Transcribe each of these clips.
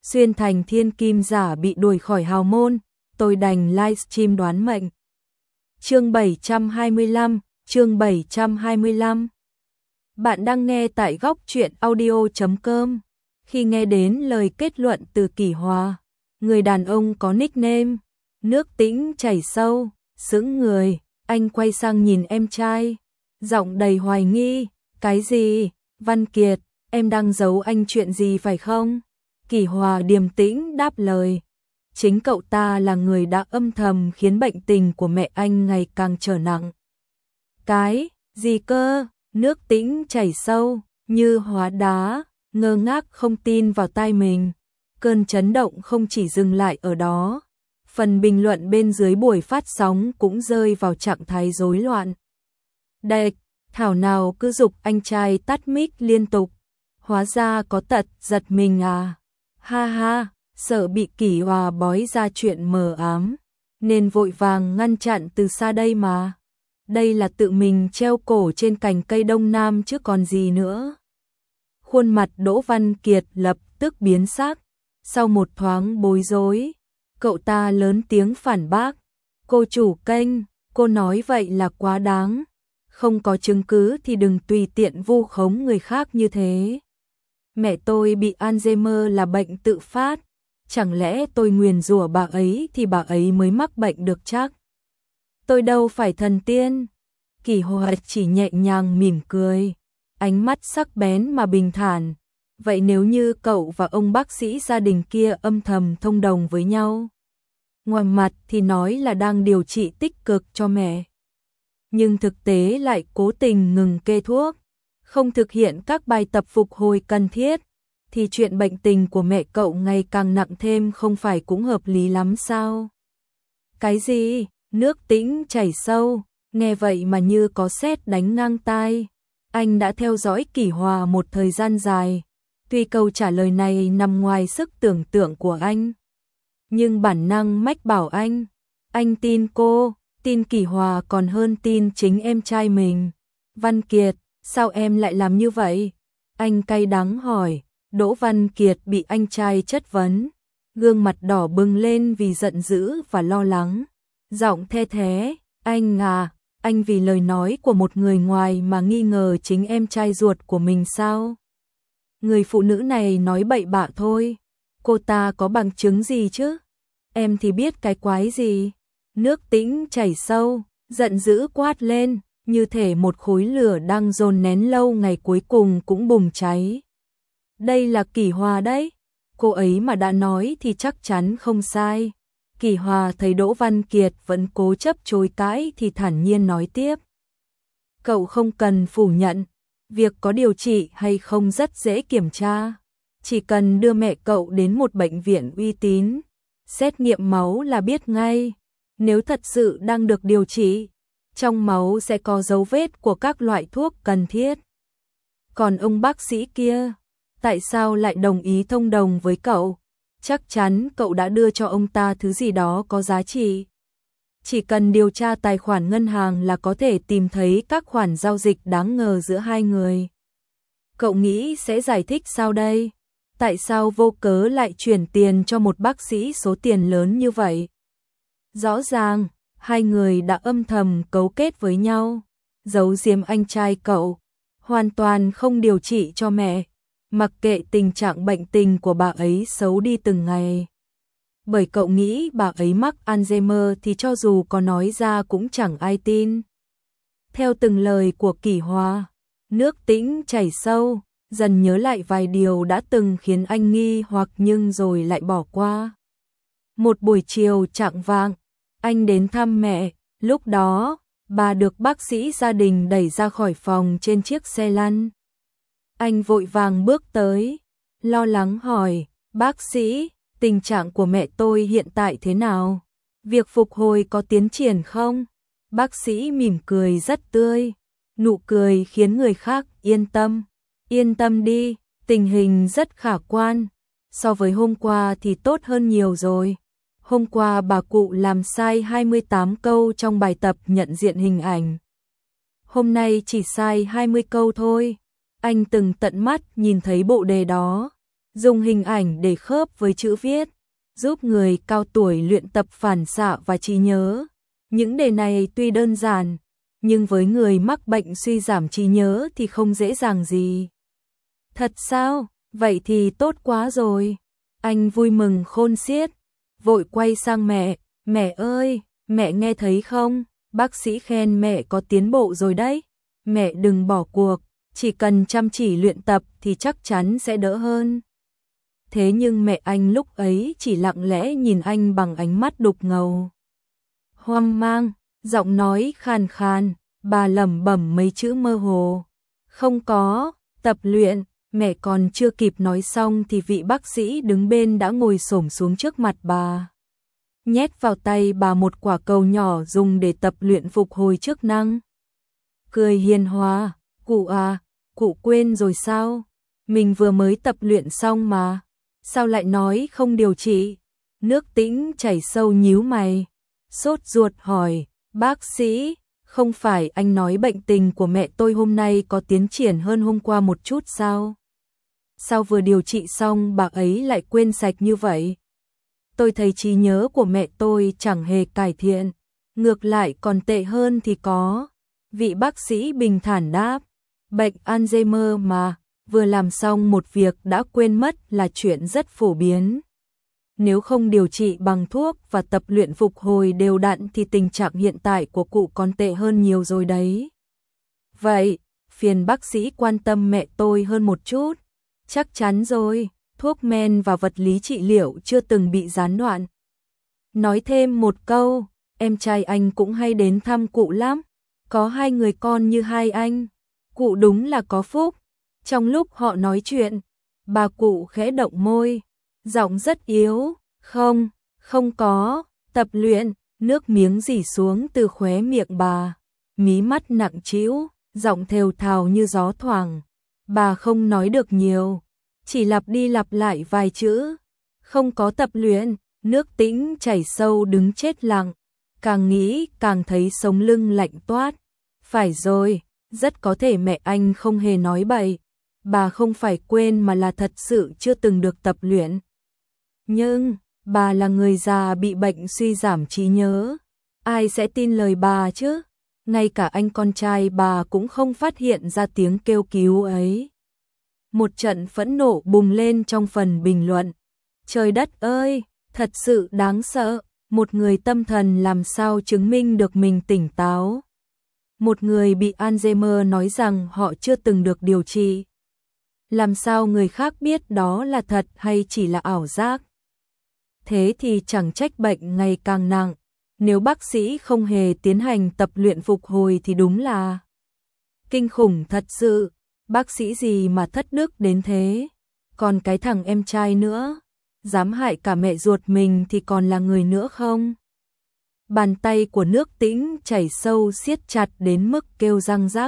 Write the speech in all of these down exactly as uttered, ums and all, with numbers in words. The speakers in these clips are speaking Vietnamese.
xuyên thành thiên kim giả bị đuổi khỏi hào môn, tôi đành livestream đoán mệnh. Chương bảy trăm hai mươi lăm, chương bảy trăm hai mươi lăm. Bạn đang nghe tại góc truyện audio chấm com. Khi nghe đến lời kết luận từ Kỷ Hòa, người đàn ông có nickname Nước Tĩnh chảy sâu, sững người, anh quay sang nhìn em trai, giọng đầy hoài nghi, cái gì? Văn Kiệt, em đang giấu anh chuyện gì phải không? Kỷ Hòa điềm tĩnh đáp lời, chính cậu ta là người đã âm thầm khiến bệnh tình của mẹ anh ngày càng trở nặng. Cái gì cơ? Nước Tĩnh chảy sâu, như hóa đá, ngơ ngác không tin vào tai mình. Cơn chấn động không chỉ dừng lại ở đó. Phần bình luận bên dưới buổi phát sóng cũng rơi vào trạng thái rối loạn. Đệch, thảo nào cứ giục anh trai tắt mic liên tục. Hóa ra có tật giật mình à. Ha ha, sợ bị Kỷ Hòa bói ra chuyện mờ ám, nên vội vàng ngăn chặn từ xa đây mà. Đây là tự mình treo cổ trên cành cây Đông Nam chứ còn gì nữa. Khuôn mặt Đỗ Văn Kiệt lập tức biến sắc. Sau một thoáng bối rối, cậu ta lớn tiếng phản bác. Cô chủ kênh, cô nói vậy là quá đáng. Không có chứng cứ thì đừng tùy tiện vu khống người khác như thế. Mẹ tôi bị Alzheimer là bệnh tự phát. Chẳng lẽ tôi nguyền rủa bà ấy thì bà ấy mới mắc bệnh được chắc? Tôi đâu phải thần tiên. Kỷ Hòa chỉ nhẹ nhàng mỉm cười, ánh mắt sắc bén mà bình thản. Vậy nếu như cậu và ông bác sĩ gia đình kia âm thầm thông đồng với nhau, ngoài mặt thì nói là đang điều trị tích cực cho mẹ, nhưng thực tế lại cố tình ngừng kê thuốc, không thực hiện các bài tập phục hồi cần thiết, thì chuyện bệnh tình của mẹ cậu ngày càng nặng thêm không phải cũng hợp lý lắm sao? Cái gì? Nước Tĩnh chảy sâu, nghe vậy mà như có sét đánh ngang tai. Anh đã theo dõi Kỷ Hòa một thời gian dài, tuy câu trả lời này nằm ngoài sức tưởng tượng của anh, nhưng bản năng mách bảo anh, anh tin cô, tin Kỷ Hòa còn hơn tin chính em trai mình. Văn Kiệt, sao em lại làm như vậy? Anh cay đắng hỏi. Đỗ Văn Kiệt bị anh trai chất vấn, gương mặt đỏ bừng lên vì giận dữ và lo lắng. Giọng the thé, anh à, anh vì lời nói của một người ngoài mà nghi ngờ chính em trai ruột của mình sao? Người phụ nữ này nói bậy bạ thôi, cô ta có bằng chứng gì chứ? Em thì biết cái quái gì? Nước Tĩnh chảy sâu, giận dữ quát lên, như thể một khối lửa đang dồn nén lâu ngày cuối cùng cũng bùng cháy. Đây là Kỷ Hòa đấy, cô ấy mà đã nói thì chắc chắn không sai. Kỷ Hòa thấy Đỗ Văn Kiệt vẫn cố chấp chối cãi thì thản nhiên nói tiếp. Cậu không cần phủ nhận, việc có điều trị hay không rất dễ kiểm tra. Chỉ cần đưa mẹ cậu đến một bệnh viện uy tín, xét nghiệm máu là biết ngay. Nếu thật sự đang được điều trị, trong máu sẽ có dấu vết của các loại thuốc cần thiết. Còn ông bác sĩ kia, tại sao lại đồng ý thông đồng với cậu? Chắc chắn cậu đã đưa cho ông ta thứ gì đó có giá trị. Chỉ cần điều tra tài khoản ngân hàng là có thể tìm thấy các khoản giao dịch đáng ngờ giữa hai người. Cậu nghĩ sẽ giải thích sao đây? Tại sao vô cớ lại chuyển tiền cho một bác sĩ số tiền lớn như vậy? Rõ ràng, hai người đã âm thầm cấu kết với nhau, giấu giếm anh trai cậu, hoàn toàn không điều trị cho mẹ. Mặc kệ tình trạng bệnh tình của bà ấy xấu đi từng ngày. Bởi cậu nghĩ bà ấy mắc Alzheimer thì cho dù có nói ra cũng chẳng ai tin. Theo từng lời của Kỷ Hòa, Nước Tĩnh chảy sâu, dần nhớ lại vài điều đã từng khiến anh nghi hoặc nhưng rồi lại bỏ qua. Một buổi chiều chạng vạng, anh đến thăm mẹ, lúc đó, bà được bác sĩ gia đình đẩy ra khỏi phòng trên chiếc xe lăn. Anh vội vàng bước tới, lo lắng hỏi, bác sĩ, tình trạng của mẹ tôi hiện tại thế nào? Việc phục hồi có tiến triển không? Bác sĩ mỉm cười rất tươi, nụ cười khiến người khác yên tâm. Yên tâm đi, tình hình rất khả quan, so với hôm qua thì tốt hơn nhiều rồi. Hôm qua bà cụ làm sai hai mươi tám câu trong bài tập nhận diện hình ảnh. Hôm nay chỉ sai hai mươi câu thôi. Anh từng tận mắt nhìn thấy bộ đề đó, dùng hình ảnh để khớp với chữ viết, giúp người cao tuổi luyện tập phản xạ và trí nhớ. Những đề này tuy đơn giản, nhưng với người mắc bệnh suy giảm trí nhớ thì không dễ dàng gì. Thật sao? Vậy thì tốt quá rồi. Anh vui mừng khôn xiết, vội quay sang mẹ, mẹ ơi, mẹ nghe thấy không? Bác sĩ khen mẹ có tiến bộ rồi đấy. Mẹ đừng bỏ cuộc, chỉ cần chăm chỉ luyện tập thì chắc chắn sẽ đỡ hơn. Thế nhưng mẹ anh lúc ấy chỉ lặng lẽ nhìn anh bằng ánh mắt đục ngầu. Hoang mang, giọng nói khàn khàn, bà lẩm bẩm mấy chữ mơ hồ. Không có, tập luyện. Mẹ còn chưa kịp nói xong thì vị bác sĩ đứng bên đã ngồi xổm xuống trước mặt bà. Nhét vào tay bà một quả cầu nhỏ dùng để tập luyện phục hồi chức năng. Cười hiền hòa, cụ à, cụ quên rồi sao? Mình vừa mới tập luyện xong mà. Sao lại nói không điều trị? Nước Tĩnh chảy sâu nhíu mày. Sốt ruột hỏi, bác sĩ, không phải anh nói bệnh tình của mẹ tôi hôm nay có tiến triển hơn hôm qua một chút sao? Sao vừa điều trị xong bà ấy lại quên sạch như vậy? Tôi thấy trí nhớ của mẹ tôi chẳng hề cải thiện, ngược lại còn tệ hơn thì có. Vị bác sĩ bình thản đáp, bệnh Alzheimer mà, vừa làm xong một việc đã quên mất là chuyện rất phổ biến. Nếu không điều trị bằng thuốc và tập luyện phục hồi đều đặn thì tình trạng hiện tại của cụ còn tệ hơn nhiều rồi đấy. Vậy, phiền bác sĩ quan tâm mẹ tôi hơn một chút. Chắc chắn rồi, thuốc men và vật lý trị liệu chưa từng bị gián đoạn. Nói thêm một câu, em trai anh cũng hay đến thăm cụ lắm, có hai người con như hai anh. Cụ đúng là có phúc. Trong lúc họ nói chuyện, bà cụ khẽ động môi, giọng rất yếu, không, không có, tập luyện, nước miếng rỉ xuống từ khóe miệng bà, mí mắt nặng trĩu, giọng thều thào như gió thoảng. Bà không nói được nhiều, chỉ lặp đi lặp lại vài chữ, không có tập luyện. Nước Tĩnh chảy sâu đứng chết lặng, càng nghĩ càng thấy sống lưng lạnh toát. Phải rồi, rất có thể mẹ anh không hề nói bậy, bà không phải quên mà là thật sự chưa từng được tập luyện. Nhưng, bà là người già bị bệnh suy giảm trí nhớ, ai sẽ tin lời bà chứ? Ngay cả anh con trai bà cũng không phát hiện ra tiếng kêu cứu ấy. Một trận phẫn nộ bùng lên trong phần bình luận. Trời đất ơi, thật sự đáng sợ, một người tâm thần làm sao chứng minh được mình tỉnh táo. Một người bị Alzheimer nói rằng họ chưa từng được điều trị. Làm sao người khác biết đó là thật hay chỉ là ảo giác? Thế thì chẳng trách bệnh ngày càng nặng. Nếu bác sĩ không hề tiến hành tập luyện phục hồi thì đúng là kinh khủng thật sự. Bác sĩ gì mà thất đức đến thế? Còn cái thằng em trai nữa, dám hại cả mẹ ruột mình thì còn là người nữa không? Bàn tay của Nước Tĩnh chảy sâu siết chặt đến mức kêu răng rắc.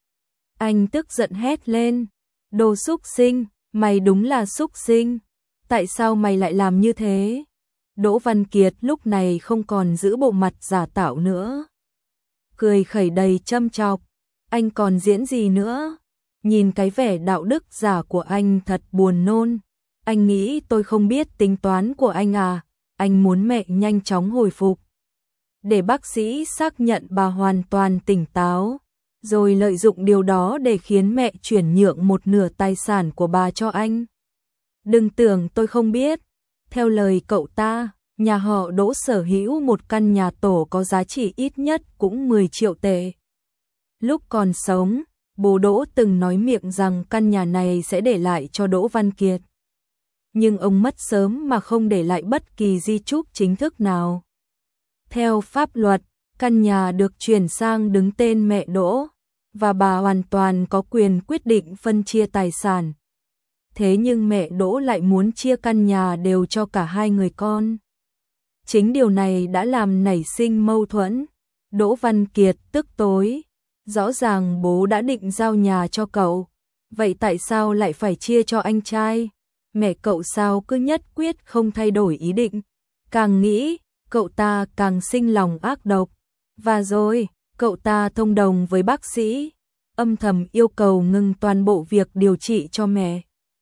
Anh tức giận hét lên, đồ súc sinh, mày đúng là súc sinh. Tại sao mày lại làm như thế? Đỗ Văn Kiệt lúc này không còn giữ bộ mặt giả tạo nữa. Cười khẩy đầy châm chọc, anh còn diễn gì nữa? Nhìn cái vẻ đạo đức giả của anh thật buồn nôn. Anh nghĩ tôi không biết tính toán của anh à? Anh muốn mẹ nhanh chóng hồi phục, để bác sĩ xác nhận bà hoàn toàn tỉnh táo, rồi lợi dụng điều đó để khiến mẹ chuyển nhượng một nửa tài sản của bà cho anh. Đừng tưởng tôi không biết. Theo lời cậu ta, nhà họ Đỗ sở hữu một căn nhà tổ có giá trị ít nhất cũng mười triệu tệ. Lúc còn sống, bố Đỗ từng nói miệng rằng căn nhà này sẽ để lại cho Đỗ Văn Kiệt. Nhưng ông mất sớm mà không để lại bất kỳ di chúc chính thức nào. Theo pháp luật, căn nhà được chuyển sang đứng tên mẹ Đỗ, và bà hoàn toàn có quyền quyết định phân chia tài sản. Thế nhưng mẹ Đỗ lại muốn chia căn nhà đều cho cả hai người con. Chính điều này đã làm nảy sinh mâu thuẫn. Đỗ Văn Kiệt tức tối. Rõ ràng bố đã định giao nhà cho cậu, vậy tại sao lại phải chia cho anh trai? Mẹ cậu sao cứ nhất quyết không thay đổi ý định? Càng nghĩ, cậu ta càng sinh lòng ác độc. Và rồi, cậu ta thông đồng với bác sĩ, âm thầm yêu cầu ngừng toàn bộ việc điều trị cho mẹ.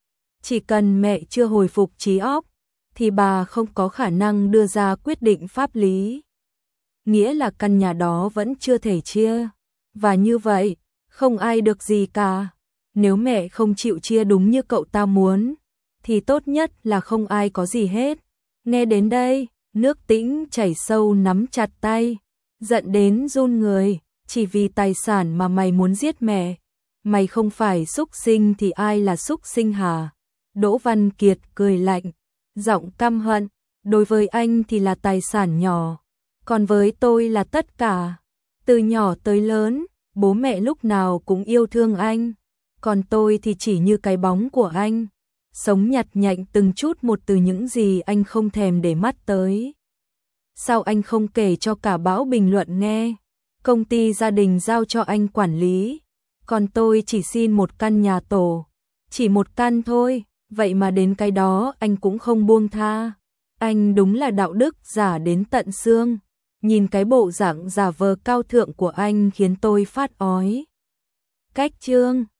Chỉ cần mẹ chưa hồi phục trí óc, thì bà không có khả năng đưa ra quyết định pháp lý. Nghĩa là căn nhà đó vẫn chưa thể chia. Và như vậy, không ai được gì cả. Nếu mẹ không chịu chia đúng như cậu ta muốn, thì tốt nhất là không ai có gì hết. Nghe đến đây, nước Tĩnh chảy sâu nắm chặt tay, giận đến run người. Chỉ vì tài sản mà mày muốn giết mẹ. Mày không phải súc sinh thì ai là súc sinh hả? Đỗ Văn Kiệt cười lạnh, giọng căm hận. Đối với anh thì là tài sản nhỏ, còn với tôi là tất cả. Từ nhỏ tới lớn, bố mẹ lúc nào cũng yêu thương anh, còn tôi thì chỉ như cái bóng của anh, sống nhặt nhạnh từng chút một từ những gì anh không thèm để mắt tới. Sao anh không kể cho cả bão bình luận nghe? Công ty gia đình giao cho anh quản lý, còn tôi chỉ xin một căn nhà tổ, chỉ một căn thôi, vậy mà đến cái đó anh cũng không buông tha. Anh đúng là đạo đức giả đến tận xương. Nhìn cái bộ dạng giả vờ cao thượng của anh khiến tôi phát ói. Cách chương